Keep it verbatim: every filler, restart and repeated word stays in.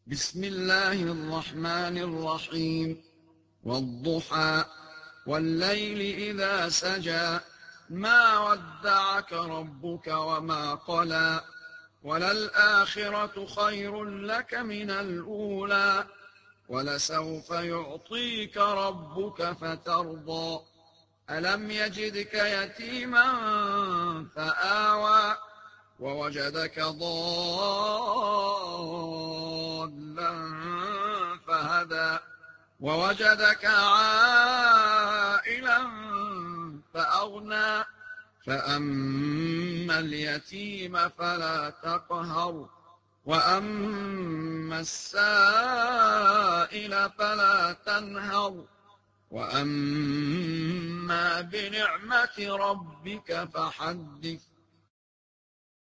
بسم الله الرحمن الرحيم والضحى والليل إذا سجى ما ودعك ربك وما قلى وللآخرة خير لك من الأولى ولسوف يعطيك ربك فترضى ألم يجدك يتيما فآوى ووجدك ضالا فهدى ووجدك عائلا فأغنى فأما اليتيم فلا تقهر وأما السائل فلا تنهر وأما بنعمة ربك فحدث